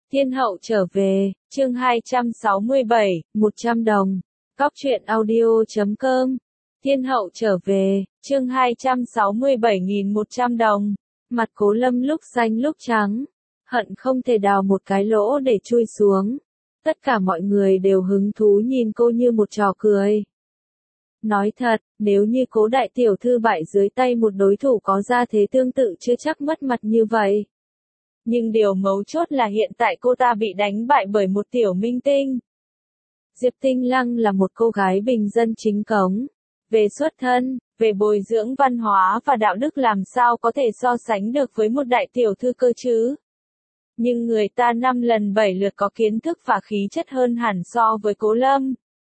Thiên hậu trở về, chương 267, 100 đồng. Cóc truyện audio.com. Thiên hậu trở về, chương 267.100 đồng. Mặt Cố Lâm lúc xanh lúc trắng, hận không thể đào một cái lỗ để chui xuống. Tất cả mọi người đều hứng thú nhìn cô như một trò cười. Nói thật, nếu như Cố đại tiểu thư bại dưới tay một đối thủ có gia thế tương tự chưa chắc mất mặt như vậy. Nhưng điều mấu chốt là hiện tại cô ta bị đánh bại bởi một tiểu minh tinh. Diệp Tinh Lăng là một cô gái bình dân chính cống. Về xuất thân, về bồi dưỡng văn hóa và đạo đức làm sao có thể so sánh được với một đại tiểu thư cơ chứ. Nhưng người ta 5 lần 7 lượt có kiến thức và khí chất hơn hẳn so với Cố Lâm.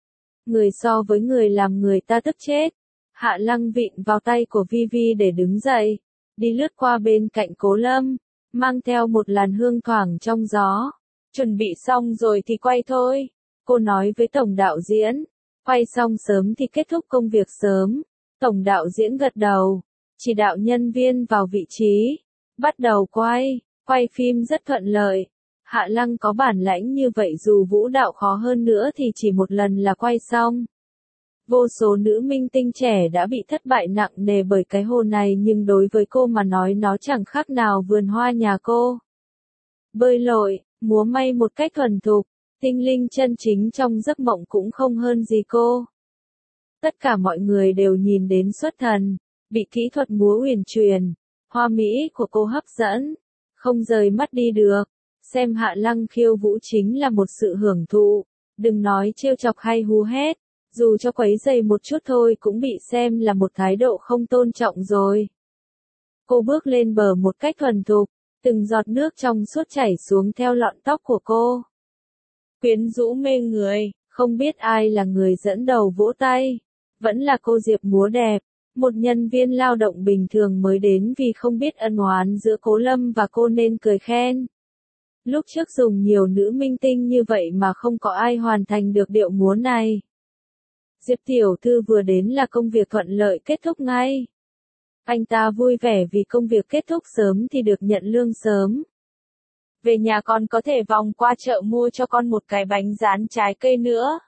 Người so với người làm người ta tức chết. Hạ Lăng vịn vào tay của Vi để đứng dậy, đi lướt qua bên cạnh Cố Lâm, mang theo một làn hương thoảng trong gió. Chuẩn bị xong rồi thì quay thôi. Cô nói với tổng đạo diễn, quay xong sớm thì kết thúc công việc sớm. Tổng đạo diễn gật đầu, chỉ đạo nhân viên vào vị trí, bắt đầu quay phim rất thuận lợi. Hạ Lăng có bản lãnh như vậy dù vũ đạo khó hơn nữa thì chỉ một lần là quay xong. Vô số nữ minh tinh trẻ đã bị thất bại nặng nề bởi cái hồ này nhưng đối với cô mà nói nó chẳng khác nào vườn hoa nhà cô. Bơi lội, múa may một cách thuần thục, tinh linh chân chính trong giấc mộng cũng không hơn gì cô. Tất cả mọi người đều nhìn đến xuất thần, bị kỹ thuật múa uyển chuyển, hoa mỹ của cô hấp dẫn, không rời mắt đi được. Xem Hạ Lăng khiêu vũ chính là một sự hưởng thụ, đừng nói trêu chọc hay hú hét, dù cho quấy rầy một chút thôi cũng bị xem là một thái độ không tôn trọng rồi. Cô bước lên bờ một cách thuần thục, từng giọt nước trong suốt chảy xuống theo lọn tóc của cô. Quyến rũ mê người, không biết ai là người dẫn đầu vỗ tay, vẫn là cô Diệp múa đẹp, một nhân viên lao động bình thường mới đến vì không biết ân oán giữa Cố Lâm và cô nên cười khen. Lúc trước dùng nhiều nữ minh tinh như vậy mà không có ai hoàn thành được điệu múa này. Diệp tiểu thư vừa đến là công việc thuận lợi kết thúc ngay. Anh ta vui vẻ vì công việc kết thúc sớm thì được nhận lương sớm. Về nhà con có thể vòng qua chợ mua cho con một cái bánh rán trái cây nữa.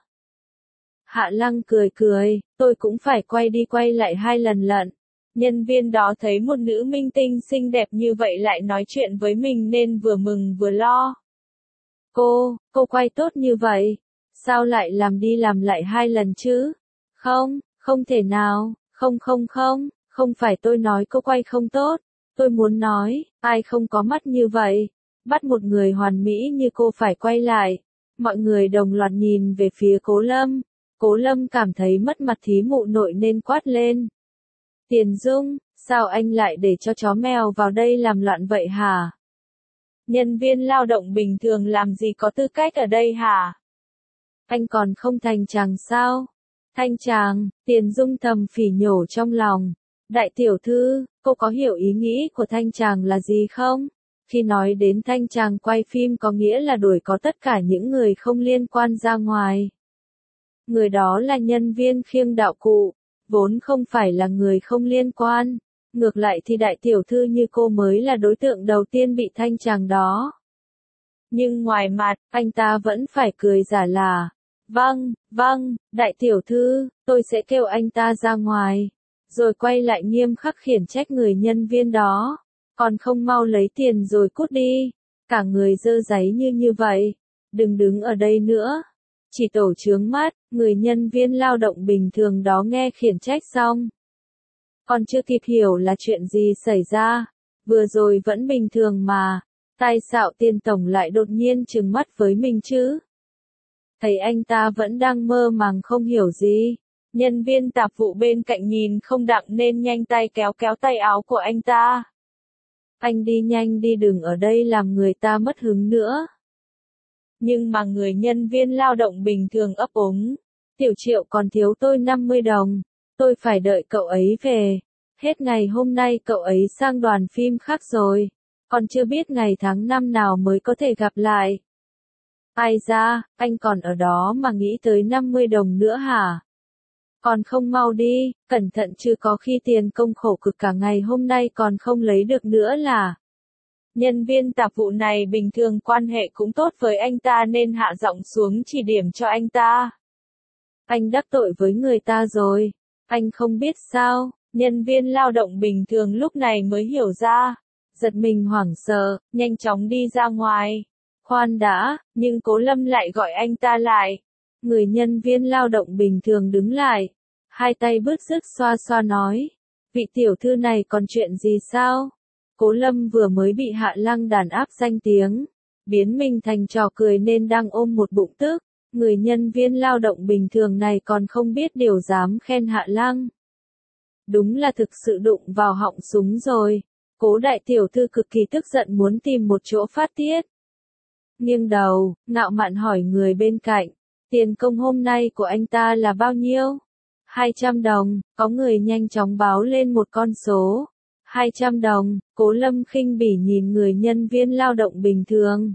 Hạ Lăng cười, tôi cũng phải quay đi quay lại 2 lần lận. Nhân viên đó thấy một nữ minh tinh xinh đẹp như vậy lại nói chuyện với mình nên vừa mừng vừa lo. Cô quay tốt như vậy, sao lại làm đi làm lại 2 lần chứ? Không thể nào, không phải tôi nói cô quay không tốt, tôi muốn nói, ai không có mắt như vậy, bắt một người hoàn mỹ như cô phải quay lại. Mọi người đồng loạt nhìn về phía Cố Lâm, Cố Lâm cảm thấy mất mặt thí mụ nội nên quát lên. Tiền Dung, sao anh lại để cho chó mèo vào đây làm loạn vậy hả? Nhân viên lao động bình thường làm gì có tư cách ở đây hả? Anh còn không thành chàng sao? Thanh chàng, Tiền Dung thầm phỉ nhổ trong lòng. Đại tiểu thư, cô có hiểu ý nghĩ của thanh chàng là gì không? Khi nói đến thanh chàng quay phim có nghĩa là đuổi có tất cả những người không liên quan ra ngoài. Người đó là nhân viên khiêng đạo cụ, vốn không phải là người không liên quan. Ngược lại thì đại tiểu thư như cô mới là đối tượng đầu tiên bị thanh chàng đó. Nhưng ngoài mặt, anh ta vẫn phải cười giả là. Vâng, đại tiểu thư, tôi sẽ kêu anh ta ra ngoài. Rồi quay lại nghiêm khắc khiển trách người nhân viên đó. Còn không mau lấy tiền rồi cút đi. Cả người dơ dáy như vậy. Đừng đứng ở đây nữa. Chỉ tổ chướng mắt, người nhân viên lao động bình thường đó nghe khiển trách xong. Còn chưa kịp hiểu là chuyện gì xảy ra. Vừa rồi vẫn bình thường mà. Tại sao Tiền tổng lại đột nhiên trừng mắt với mình chứ? Thấy anh ta vẫn đang mơ màng không hiểu gì. Nhân viên tạp vụ bên cạnh nhìn không đặng nên nhanh tay kéo tay áo của anh ta. Anh đi nhanh đi, đừng ở đây làm người ta mất hứng nữa. Nhưng mà người nhân viên lao động bình thường ấp úng. Tiểu Triệu còn thiếu tôi 50 đồng. Tôi phải đợi cậu ấy về. Hết ngày hôm nay cậu ấy sang đoàn phim khác rồi. Còn chưa biết ngày tháng năm nào mới có thể gặp lại. Ai ra, anh còn ở đó mà nghĩ tới 50 đồng nữa hả? Còn không mau đi, cẩn thận chứ có khi tiền công khổ cực cả ngày hôm nay còn không lấy được nữa là. Nhân viên tạp vụ này bình thường quan hệ cũng tốt với anh ta nên hạ giọng xuống chỉ điểm cho anh ta. Anh đắc tội với người ta rồi. Anh không biết sao, nhân viên lao động bình thường lúc này mới hiểu ra. Giật mình hoảng sợ, nhanh chóng đi ra ngoài. Khoan đã, nhưng Cố Lâm lại gọi anh ta lại. Người nhân viên lao động bình thường đứng lại. Hai tay bứt rứt xoa xoa nói. Vị tiểu thư này còn chuyện gì sao? Cố Lâm vừa mới bị Hạ Lăng đàn áp danh tiếng. Biến mình thành trò cười nên đang ôm một bụng tức. Người nhân viên lao động bình thường này còn không biết điều dám khen Hạ Lăng. Đúng là thực sự đụng vào họng súng rồi. Cố đại tiểu thư cực kỳ tức giận muốn tìm một chỗ phát tiết. Nghiêng đầu, ngạo mạn hỏi người bên cạnh. Tiền công hôm nay của anh ta là bao nhiêu? 200 đồng, có người nhanh chóng báo lên một con số. 200 đồng, Cố Lâm khinh bỉ nhìn người nhân viên lao động bình thường.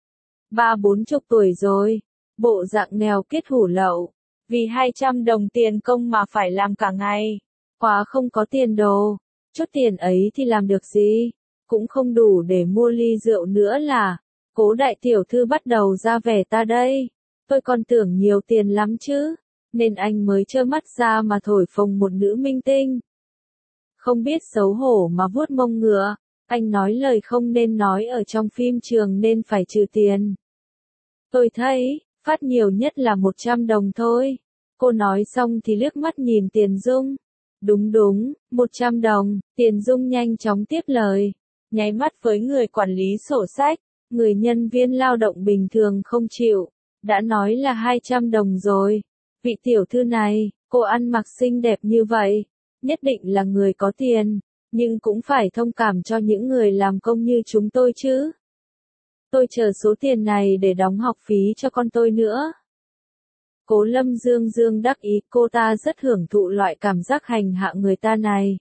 30-40 tuổi rồi, bộ dạng nghèo kết hủ lậu. Vì 200 đồng tiền công mà phải làm cả ngày. Quá không có tiền đồ. Chút tiền ấy thì làm được gì? Cũng không đủ để mua ly rượu nữa là. Cố đại tiểu thư bắt đầu ra vẻ ta đây. Tôi còn tưởng nhiều tiền lắm chứ. Nên anh mới trơ mắt ra mà thổi phồng một nữ minh tinh. Không biết xấu hổ mà vuốt mông ngựa. Anh nói lời không nên nói ở trong phim trường nên phải trừ tiền. Tôi thấy, phát nhiều nhất là 100 đồng thôi. Cô nói xong thì liếc mắt nhìn Tiền Dung. Đúng, 100 đồng, Tiền Dung nhanh chóng tiếp lời. Nháy mắt với người quản lý sổ sách, người nhân viên lao động bình thường không chịu. Đã nói là 200 đồng rồi. Vị tiểu thư này, cô ăn mặc xinh đẹp như vậy. Nhất định là người có tiền, nhưng cũng phải thông cảm cho những người làm công như chúng tôi chứ. Tôi chờ số tiền này để đóng học phí cho con tôi nữa. Cố Lâm dương đắc ý, cô ta rất hưởng thụ loại cảm giác hành hạ người ta này.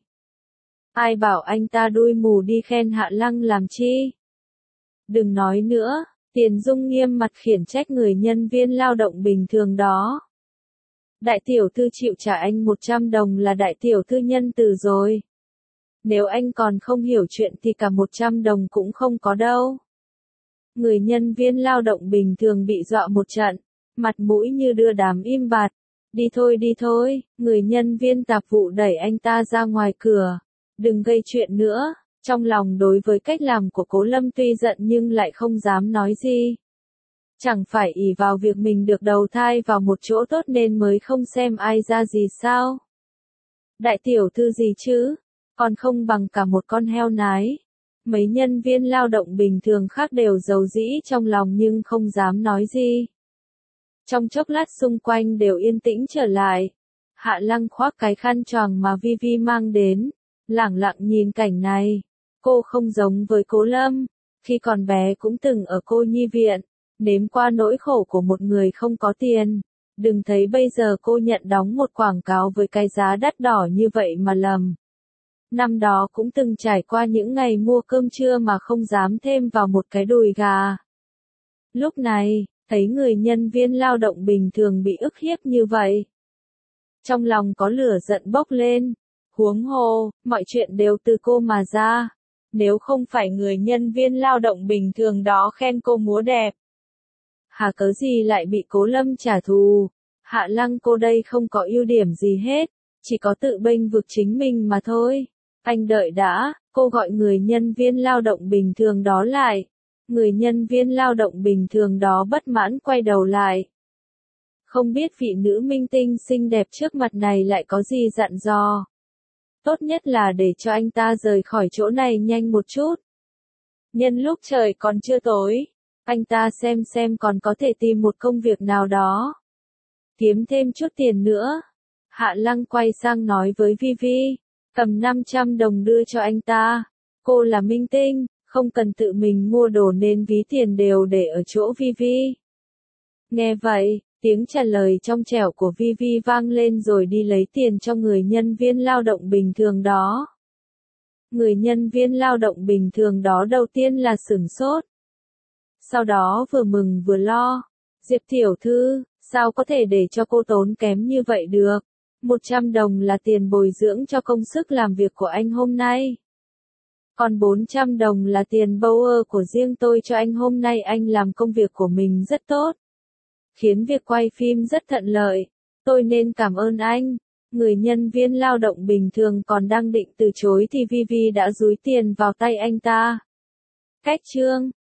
Ai bảo anh ta đuôi mù đi khen Hạ Lăng làm chi? Đừng nói nữa, Tiền Dung nghiêm mặt khiển trách người nhân viên lao động bình thường đó. Đại tiểu thư chịu trả anh 100 đồng là đại tiểu thư nhân từ rồi. Nếu anh còn không hiểu chuyện thì cả 100 đồng cũng không có đâu. Người nhân viên lao động bình thường bị dọa một trận, mặt mũi như đưa đám im bặt. Đi thôi, người nhân viên tạp vụ đẩy anh ta ra ngoài cửa. Đừng gây chuyện nữa. Trong lòng đối với cách làm của Cố Lâm tuy giận nhưng lại không dám nói gì. Chẳng phải ỷ vào việc mình được đầu thai vào một chỗ tốt nên mới không xem ai ra gì sao? Đại tiểu thư gì chứ? Còn không bằng cả một con heo nái. Mấy nhân viên lao động bình thường khác đều giàu dĩ trong lòng nhưng không dám nói gì. Trong chốc lát xung quanh đều yên tĩnh trở lại. Hạ Lăng khoác cái khăn choàng mà Vi mang đến, lẳng lặng nhìn cảnh này. Cô không giống với Cố Lâm, khi còn bé cũng từng ở cô nhi viện, nếm qua nỗi khổ của một người không có tiền. Đừng thấy bây giờ cô nhận đóng một quảng cáo với cái giá đắt đỏ như vậy mà lầm. Năm đó cũng từng trải qua những ngày mua cơm trưa mà không dám thêm vào một cái đùi gà. Lúc này, thấy người nhân viên lao động bình thường bị ức hiếp như vậy. Trong lòng có lửa giận bốc lên. Huống hồ, mọi chuyện đều từ cô mà ra. Nếu không phải người nhân viên lao động bình thường đó khen cô múa đẹp. Hà cớ gì lại bị Cố Lâm trả thù? Hạ Lăng cô đây không có ưu điểm gì hết, chỉ có tự bênh vực chính mình mà thôi. Anh đợi đã, cô gọi người nhân viên lao động bình thường đó lại. Người nhân viên lao động bình thường đó bất mãn quay đầu lại. Không biết vị nữ minh tinh xinh đẹp trước mặt này lại có gì dặn dò. Tốt nhất là để cho anh ta rời khỏi chỗ này nhanh một chút. Nhân lúc trời còn chưa tối, anh ta xem còn có thể tìm một công việc nào đó. Kiếm thêm chút tiền nữa. Hạ Lăng quay sang nói với Vi, cầm 500 đồng đưa cho anh ta. Cô là minh tinh, không cần tự mình mua đồ nên ví tiền đều để ở chỗ Vi. Nghe vậy, tiếng trả lời trong trẻo của Vi vang lên rồi đi lấy tiền cho người nhân viên lao động bình thường đó. Người nhân viên lao động bình thường đó đầu tiên là sửng sốt. Sau đó vừa mừng vừa lo. Diệp tiểu thư, sao có thể để cho cô tốn kém như vậy được? 100 đồng là tiền bồi dưỡng cho công sức làm việc của anh hôm nay. Còn 400 đồng là tiền Bower của riêng tôi cho anh, hôm nay anh làm công việc của mình rất tốt, khiến việc quay phim rất thuận lợi. Tôi nên cảm ơn anh. Người nhân viên lao động bình thường còn đang định từ chối thì Vivi đã dúi tiền vào tay anh ta. Cách chương